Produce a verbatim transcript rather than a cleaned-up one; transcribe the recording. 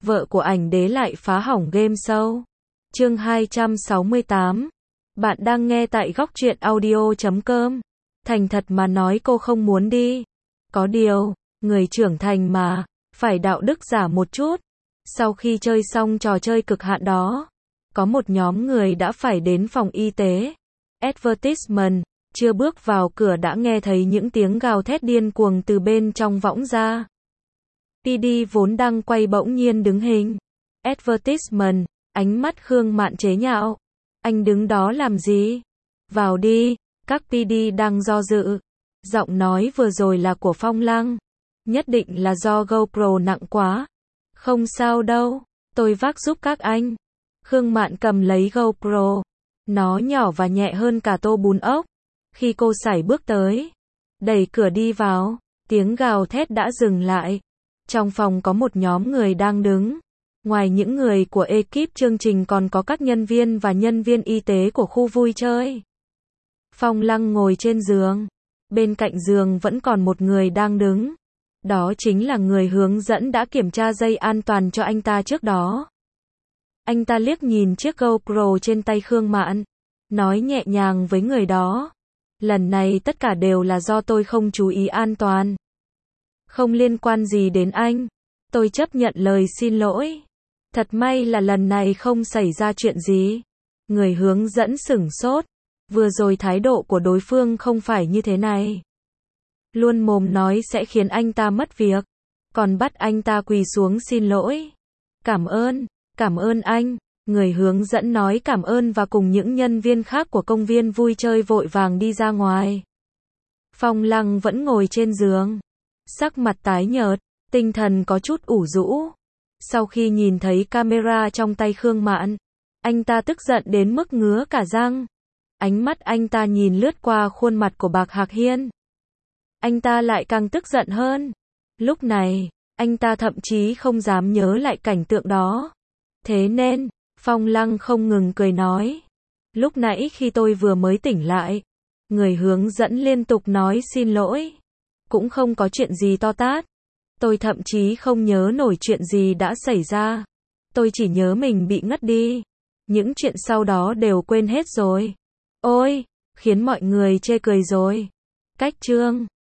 vợ của ảnh đế lại phá hỏng game show. Chương hai trăm sáu mươi tám. Bạn đang nghe tại góc truyện audio chấm com. Thành thật mà nói cô không muốn đi. Có điều, người trưởng thành mà, phải đạo đức giả một chút. Sau khi chơi xong trò chơi cực hạn đó, có một nhóm người đã phải đến phòng y tế. Advertisement, chưa bước vào cửa đã nghe thấy những tiếng gào thét điên cuồng từ bên trong võng ra. pê đê vốn đang quay bỗng nhiên đứng hình. Advertisement, ánh mắt Khương Mạn chế nhạo. Anh đứng đó làm gì? Vào đi, các pê đê đang do dự. Giọng nói vừa rồi là của Phong Lăng. Nhất định là do GoPro nặng quá. Không sao đâu, tôi vác giúp các anh. Khương Mạn cầm lấy GoPro. Nó nhỏ và nhẹ hơn cả tô bún ốc. Khi cô sải bước tới, đẩy cửa đi vào, tiếng gào thét đã dừng lại. Trong phòng có một nhóm người đang đứng. Ngoài những người của ekip chương trình còn có các nhân viên và nhân viên y tế của khu vui chơi. Phong Lăng ngồi trên giường. Bên cạnh giường vẫn còn một người đang đứng. Đó chính là người hướng dẫn đã kiểm tra dây an toàn cho anh ta trước đó. Anh ta liếc nhìn chiếc GoPro trên tay Khương Mạn, nói nhẹ nhàng với người đó. Lần này tất cả đều là do tôi không chú ý an toàn. Không liên quan gì đến anh. Tôi chấp nhận lời xin lỗi. Thật may là lần này không xảy ra chuyện gì. Người hướng dẫn sửng sốt. Vừa rồi thái độ của đối phương không phải như thế này. Luôn mồm nói sẽ khiến anh ta mất việc. Còn bắt anh ta quỳ xuống xin lỗi. Cảm ơn, cảm ơn anh. Người hướng dẫn nói cảm ơn và cùng những nhân viên khác của công viên vui chơi vội vàng đi ra ngoài. Phong Lăng vẫn ngồi trên giường. Sắc mặt tái nhợt, tinh thần có chút ủ rũ. Sau khi nhìn thấy camera trong tay Khương Mạn, anh ta tức giận đến mức ngứa cả răng. Ánh mắt anh ta nhìn lướt qua khuôn mặt của Bạc Hạc Hiên. Anh ta lại càng tức giận hơn. Lúc này, anh ta thậm chí không dám nhớ lại cảnh tượng đó. Thế nên, Phong Lăng không ngừng cười nói. Lúc nãy khi tôi vừa mới tỉnh lại, người hướng dẫn liên tục nói xin lỗi. Cũng không có chuyện gì to tát. Tôi thậm chí không nhớ nổi chuyện gì đã xảy ra. Tôi chỉ nhớ mình bị ngất đi. Những chuyện sau đó đều quên hết rồi. Ôi, khiến mọi người chê cười rồi. Cách chương